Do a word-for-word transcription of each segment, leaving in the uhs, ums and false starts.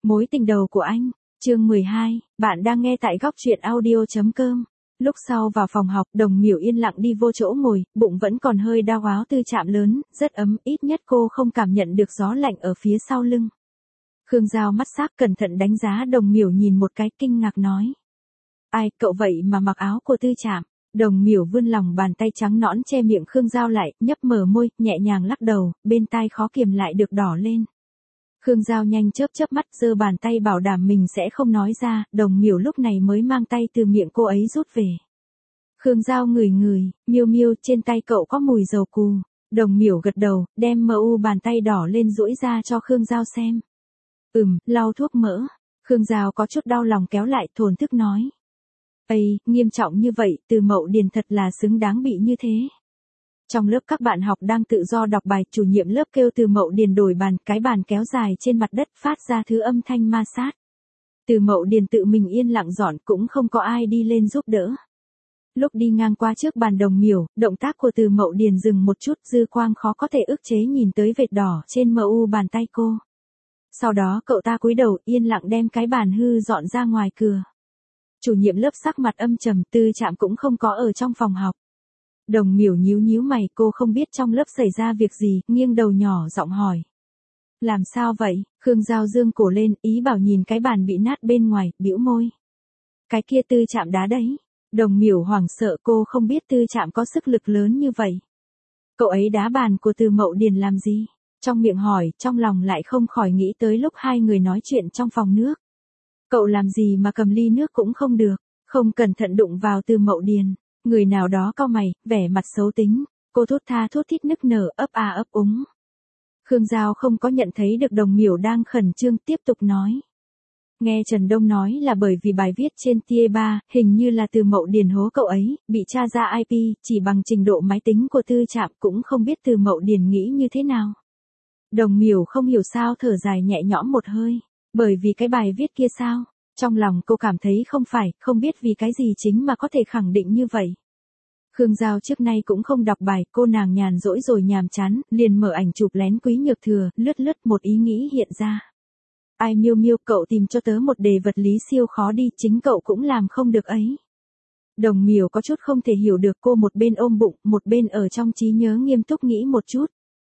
Mối tình đầu của anh, chương mười hai, bạn đang nghe tại góc truyện audio.com. Lúc sau vào phòng học, Đồng Miểu yên lặng đi vô chỗ ngồi, bụng vẫn còn hơi đau áo tư chạm lớn, rất ấm, ít nhất cô không cảm nhận được gió lạnh ở phía sau lưng. Khương Giao mắt sắc cẩn thận đánh giá Đồng Miểu nhìn một cái kinh ngạc nói. Ai, cậu vậy mà mặc áo của tư chạm? Đồng Miểu vươn lòng bàn tay trắng nõn che miệng Khương Giao lại, nhấp mở môi, nhẹ nhàng lắc đầu, bên tai khó kiềm lại được đỏ lên. Khương Giao nhanh chớp chớp mắt giơ bàn tay bảo đảm mình sẽ không nói ra, Đồng Miểu lúc này mới mang tay từ miệng cô ấy rút về. Khương Giao ngửi ngửi, miêu miêu trên tay cậu có mùi dầu cù. Đồng Miểu gật đầu, đem mờ u bàn tay đỏ lên duỗi ra cho Khương Giao xem. Ừm, lau thuốc mỡ. Khương Giao có chút đau lòng kéo lại thổn thức nói. Ây, nghiêm trọng như vậy, Từ Mậu Điền thật là xứng đáng bị như thế. Trong lớp các bạn học đang tự do đọc bài, chủ nhiệm lớp kêu Từ Mậu Điền đổi bàn, cái bàn kéo dài trên mặt đất phát ra thứ âm thanh ma sát. Từ Mậu Điền tự mình yên lặng dọn, cũng không có ai đi lên giúp đỡ. Lúc đi ngang qua trước bàn Đồng Miểu, động tác của Từ Mậu Điền dừng một chút, dư quang khó có thể ức chế nhìn tới vệt đỏ trên mờ u bàn tay cô. Sau đó cậu ta cúi đầu yên lặng đem cái bàn hư dọn ra ngoài cửa. Chủ nhiệm lớp sắc mặt âm trầm, Tư Trạm cũng không có ở trong phòng học. Đồng Miểu nhíu nhíu mày, cô không biết trong lớp xảy ra việc gì, nghiêng đầu nhỏ giọng hỏi. Làm sao vậy? Khương Giao dương cổ lên, ý bảo nhìn cái bàn bị nát bên ngoài, bĩu môi. Cái kia Tư Trạm đá đấy. Đồng Miểu hoảng sợ, cô không biết Tư Trạm có sức lực lớn như vậy. Cậu ấy đá bàn của Từ Mậu Điền làm gì? Trong miệng hỏi, trong lòng lại không khỏi nghĩ tới lúc hai người nói chuyện trong phòng nước. Cậu làm gì mà cầm ly nước cũng không được, không cẩn thận đụng vào Từ Mậu Điền. Người nào đó cau mày, vẻ mặt xấu tính, cô thốt tha thốt thít nức nở ấp a ấp úng. Khương Giao không có nhận thấy được Đồng Miểu đang khẩn trương, tiếp tục nói. Nghe Trần Đông nói là bởi vì bài viết trên T A ba, hình như là Từ Mậu Điền hố cậu ấy, bị tra ra I P, chỉ bằng trình độ máy tính của Tư Trạm cũng không biết Từ Mậu Điền nghĩ như thế nào. Đồng Miểu không hiểu sao thở dài nhẹ nhõm một hơi, bởi vì cái bài viết kia sao? Trong lòng cô cảm thấy không phải, không biết vì cái gì chính mà có thể khẳng định như vậy. Khương Giao trước nay cũng không đọc bài, cô nàng nhàn rỗi rồi nhàm chán, liền mở ảnh chụp lén Quý Nhược Thừa, lướt lướt một ý nghĩ hiện ra. Ai miêu miêu, cậu tìm cho tớ một đề vật lý siêu khó đi, chính cậu cũng làm không được ấy. Đồng Miểu có chút không thể hiểu được, cô một bên ôm bụng, một bên ở trong trí nhớ nghiêm túc nghĩ một chút.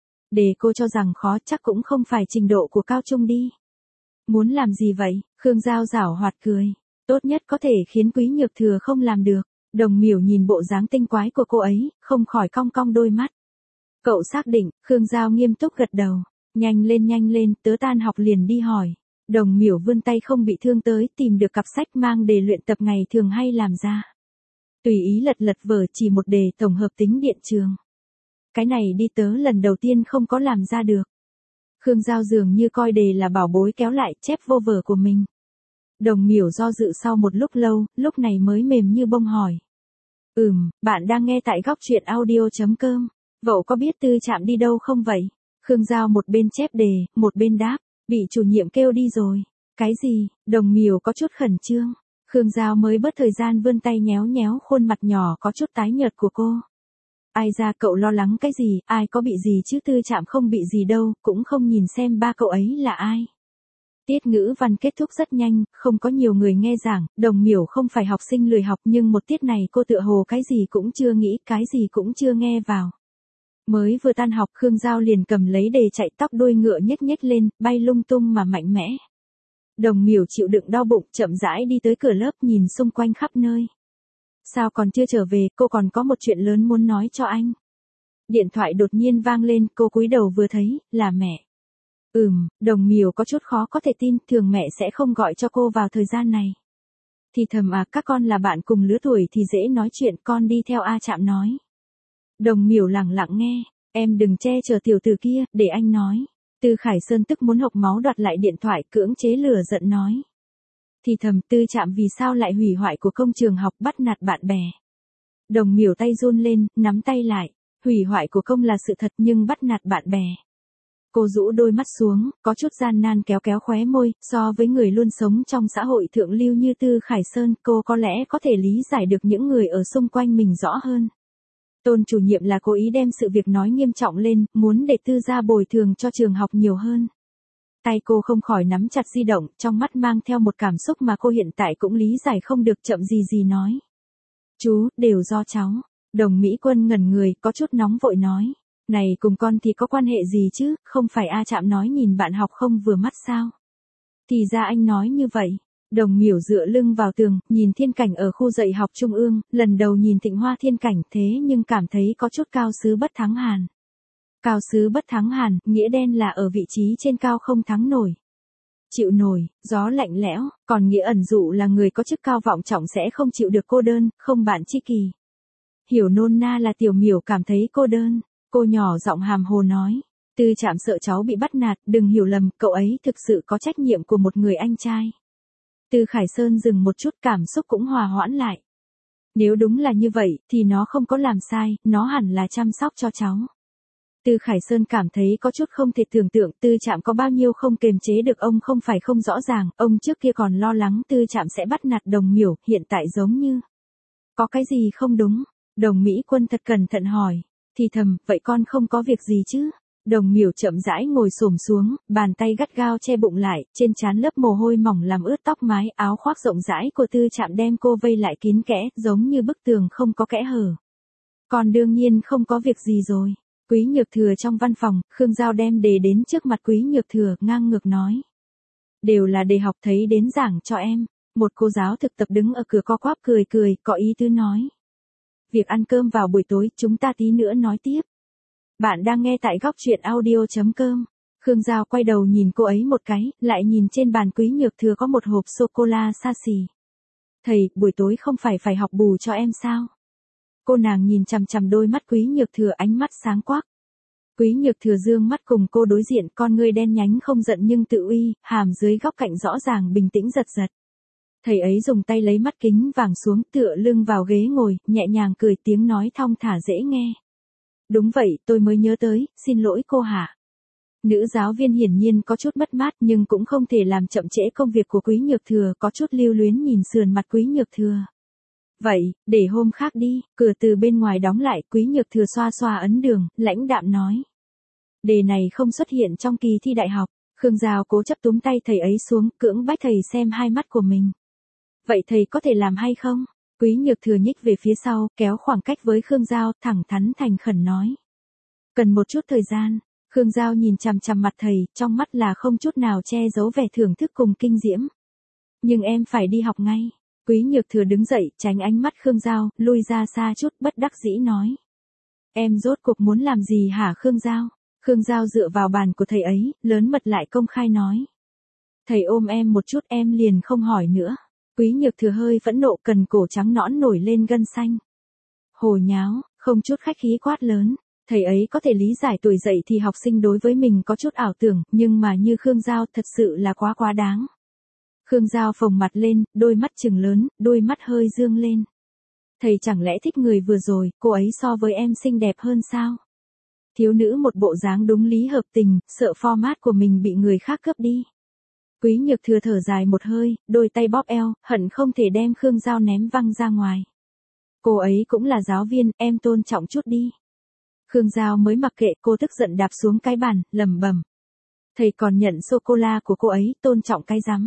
Đề cô cho rằng khó chắc cũng không phải trình độ của cao trung đi. Muốn làm gì vậy? Khương Giao giảo hoạt cười. Tốt nhất có thể khiến Quý Nhược Thừa không làm được. Đồng Miểu nhìn bộ dáng tinh quái của cô ấy, không khỏi cong cong đôi mắt. Cậu xác định, Khương Giao nghiêm túc gật đầu. Nhanh lên nhanh lên, tớ tan học liền đi hỏi. Đồng Miểu vươn tay không bị thương tới, tìm được cặp sách mang đề luyện tập ngày thường hay làm ra. Tùy ý lật lật vở, chỉ một đề tổng hợp tính điện trường. Cái này đi tớ lần đầu tiên không có làm ra được. Khương Giao dường như coi đề là bảo bối kéo lại chép vô vở của mình. Đồng Miểu do dự sau một lúc lâu, lúc này mới mềm như bông hỏi. Ừm, bạn đang nghe tại góc truyện audio.com. Cậu có biết Tư Trạm đi đâu không vậy? Khương Giao một bên chép đề, một bên đáp. Bị chủ nhiệm kêu đi rồi. Cái gì? Đồng Miểu có chút khẩn trương. Khương Giao mới bớt thời gian vươn tay nhéo nhéo khuôn mặt nhỏ có chút tái nhợt của cô. Ai ra, cậu lo lắng cái gì, ai có bị gì chứ, Tư Trạm không bị gì đâu, cũng không nhìn xem ba cậu ấy là ai. Tiết ngữ văn kết thúc rất nhanh, không có nhiều người nghe giảng, Đồng Miểu không phải học sinh lười học nhưng một tiết này cô tựa hồ cái gì cũng chưa nghĩ, cái gì cũng chưa nghe vào. Mới vừa tan học, Khương Giao liền cầm lấy đề chạy, tóc đuôi ngựa nhếch nhếch lên, bay lung tung mà mạnh mẽ. Đồng Miểu chịu đựng đau bụng, chậm rãi đi tới cửa lớp, nhìn xung quanh khắp nơi. Sao còn chưa trở về, cô còn có một chuyện lớn muốn nói cho anh. Điện thoại đột nhiên vang lên, cô cúi đầu vừa thấy, là mẹ. Ừm, Đồng Miểu có chút khó có thể tin, thường mẹ sẽ không gọi cho cô vào thời gian này. Thì thầm à, các con là bạn cùng lứa tuổi thì dễ nói chuyện, con đi theo A Trạm nói. Đồng Miểu lặng lặng nghe, em đừng che chở tiểu tử kia, để anh nói. Tư Khải Sơn tức muốn hộc máu đoạt lại điện thoại, cưỡng chế lửa giận nói. Thì thầm, Tư Trạm vì sao lại hủy hoại của công trường học, bắt nạt bạn bè. Đồng Miểu tay run lên, nắm tay lại. Hủy hoại của công là sự thật nhưng bắt nạt bạn bè. Cô rũ đôi mắt xuống, có chút gian nan kéo kéo khóe môi, so với người luôn sống trong xã hội thượng lưu như Tư Khải Sơn, cô có lẽ có thể lý giải được những người ở xung quanh mình rõ hơn. Tôn chủ nhiệm là cố ý đem sự việc nói nghiêm trọng lên, muốn để Tư gia bồi thường cho trường học nhiều hơn. Tay cô không khỏi nắm chặt di động, trong mắt mang theo một cảm xúc mà cô hiện tại cũng lý giải không được, chậm gì gì nói. Chú, đều do cháu. Đồng Mỹ Quân ngẩn người, có chút nóng vội nói. Này cùng con thì có quan hệ gì chứ, không phải A Trạm nói nhìn bạn học không vừa mắt sao? Thì ra anh nói như vậy. Đồng Miểu dựa lưng vào tường, nhìn thiên cảnh ở khu dạy học trung ương, lần đầu nhìn Thịnh Hoa thiên cảnh thế nhưng cảm thấy có chút cao sứ bất thắng hàn. Cao sứ bất thắng hàn, nghĩa đen là ở vị trí trên cao không thắng nổi. Chịu nổi, gió lạnh lẽo, còn nghĩa ẩn dụ là người có chức cao vọng trọng sẽ không chịu được cô đơn, không bạn tri kỷ. Hiểu nôn na là Tiểu Miểu cảm thấy cô đơn, cô nhỏ giọng hàm hồ nói. Tư Trạm sợ cháu bị bắt nạt, đừng hiểu lầm, cậu ấy thực sự có trách nhiệm của một người anh trai. Từ Khải Sơn dừng một chút, cảm xúc cũng hòa hoãn lại. Nếu đúng là như vậy, thì nó không có làm sai, nó hẳn là chăm sóc cho cháu. Từ Khải Sơn cảm thấy có chút không thể tưởng tượng Tư Trạm có bao nhiêu không kềm chế được ông, không phải không rõ ràng, ông trước kia còn lo lắng Tư Trạm sẽ bắt nạt Đồng Miểu, hiện tại giống như có cái gì không đúng. Đồng Mỹ Quân thật cẩn thận hỏi, thì thầm, vậy con không có việc gì chứ? Đồng Miểu chậm rãi ngồi xổm xuống, bàn tay gắt gao che bụng lại, trên trán lớp mồ hôi mỏng làm ướt tóc mái, áo khoác rộng rãi của Tư Trạm đem cô vây lại kín kẽ, giống như bức tường không có kẽ hở. Con đương nhiên không có việc gì rồi. Quý Nhược Thừa trong văn phòng, Khương Giao đem đề đến trước mặt Quý Nhược Thừa, ngang ngược nói. Đều là đề học thấy đến giảng cho em. Một cô giáo thực tập đứng ở cửa co quắp cười cười, có ý tứ nói. Việc ăn cơm vào buổi tối, chúng ta tí nữa nói tiếp. Bạn đang nghe tại góc truyện audio.com. Khương Giao quay đầu nhìn cô ấy một cái, lại nhìn trên bàn Quý Nhược Thừa có một hộp sô-cô-la xa xỉ. Thầy, buổi tối không phải phải học bù cho em sao? Cô nàng nhìn chằm chằm đôi mắt Quý Nhược Thừa, ánh mắt sáng quắc. Quý Nhược Thừa dương mắt cùng cô đối diện, con ngươi đen nhánh không giận nhưng tự uy, hàm dưới góc cạnh rõ ràng bình tĩnh giật giật. Thầy ấy dùng tay lấy mắt kính vàng xuống, tựa lưng vào ghế ngồi, nhẹ nhàng cười, tiếng nói thong thả dễ nghe. Đúng vậy, tôi mới nhớ tới, xin lỗi cô hạ. Nữ giáo viên hiển nhiên có chút mất mát nhưng cũng không thể làm chậm trễ công việc của Quý Nhược Thừa, có chút lưu luyến nhìn sườn mặt Quý Nhược Thừa. Vậy, để hôm khác đi, cửa từ bên ngoài đóng lại, Quý Nhược Thừa xoa xoa ấn đường, lãnh đạm nói. Đề này không xuất hiện trong kỳ thi đại học. Khương Giao cố chấp túm tay thầy ấy xuống, cưỡng bách thầy xem hai mắt của mình. Vậy thầy có thể làm hay không? Quý Nhược Thừa nhích về phía sau, kéo khoảng cách với Khương Giao, thẳng thắn thành khẩn nói. Cần một chút thời gian. Khương Giao nhìn chằm chằm mặt thầy, trong mắt là không chút nào che giấu vẻ thưởng thức cùng kinh diễm. Nhưng em phải đi học ngay. Quý Nhược Thừa đứng dậy, tránh ánh mắt Khương Giao, lui ra xa chút, bất đắc dĩ nói. Em rốt cuộc muốn làm gì hả Khương Giao? Khương Giao dựa vào bàn của thầy ấy, lớn mật lại công khai nói. Thầy ôm em một chút em liền không hỏi nữa. Quý Nhược Thừa hơi phẫn nộ, cần cổ trắng nõn nổi lên gân xanh. Hồ nháo, không chút khách khí quát lớn. Thầy ấy có thể lý giải tuổi dậy thì học sinh đối với mình có chút ảo tưởng, nhưng mà như Khương Giao thật sự là quá quá đáng. Khương Giao phồng mặt lên, đôi mắt trừng lớn, đôi mắt hơi dương lên. Thầy chẳng lẽ thích người vừa rồi, cô ấy so với em xinh đẹp hơn sao? Thiếu nữ một bộ dáng đúng lý hợp tình, sợ format của mình bị người khác cướp đi. Quý Nhược Thừa thở dài một hơi, đôi tay bóp eo, hận không thể đem Khương Giao ném văng ra ngoài. Cô ấy cũng là giáo viên, em tôn trọng chút đi. Khương Giao mới mặc kệ, cô tức giận đạp xuống cái bàn, lẩm bẩm. Thầy còn nhận sô-cô-la của cô ấy, tôn trọng cái rắm.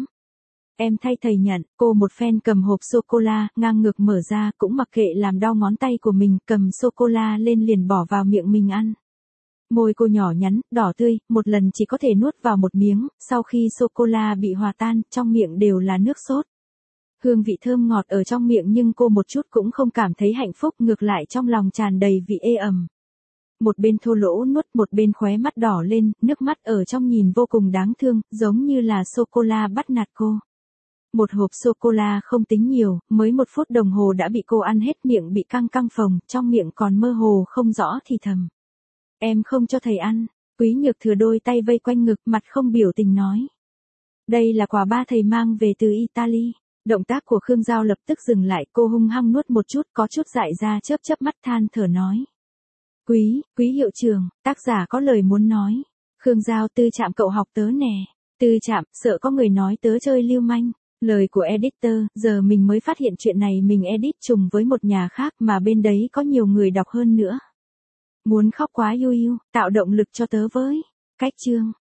Em thay thầy nhận, cô một phen cầm hộp sô-cô-la, ngang ngược mở ra, cũng mặc kệ làm đau ngón tay của mình, cầm sô-cô-la lên liền bỏ vào miệng mình ăn. Môi cô nhỏ nhắn, đỏ tươi, một lần chỉ có thể nuốt vào một miếng, sau khi sô-cô-la bị hòa tan, trong miệng đều là nước sốt. Hương vị thơm ngọt ở trong miệng nhưng cô một chút cũng không cảm thấy hạnh phúc, ngược lại trong lòng tràn đầy vị ê ẩm. Một bên thô lỗ nuốt, một bên khóe mắt đỏ lên, nước mắt ở trong nhìn vô cùng đáng thương, giống như là sô-cô-la bắt nạt cô. Một hộp sô-cô-la không tính nhiều, mới một phút đồng hồ đã bị cô ăn hết, miệng bị căng căng phồng, trong miệng còn mơ hồ không rõ thì thầm. Em không cho thầy ăn. Quý Nhược Thừa đôi tay vây quanh ngực, mặt không biểu tình nói. Đây là quà ba thầy mang về từ Italy. Động tác của Khương Giao lập tức dừng lại, cô hung hăng nuốt một chút, có chút dại ra, chớp chớp mắt than thở nói. Quý, quý hiệu trưởng, tác giả có lời muốn nói. Khương Giao, Tư Trạm cậu học tớ nè. Tư Trạm, sợ có người nói tớ chơi lưu manh. Lời của editor, giờ mình mới phát hiện chuyện này mình edit trùng với một nhà khác mà bên đấy có nhiều người đọc hơn nữa. Muốn khóc quá yu yu, tạo động lực cho tớ với. Cách chương.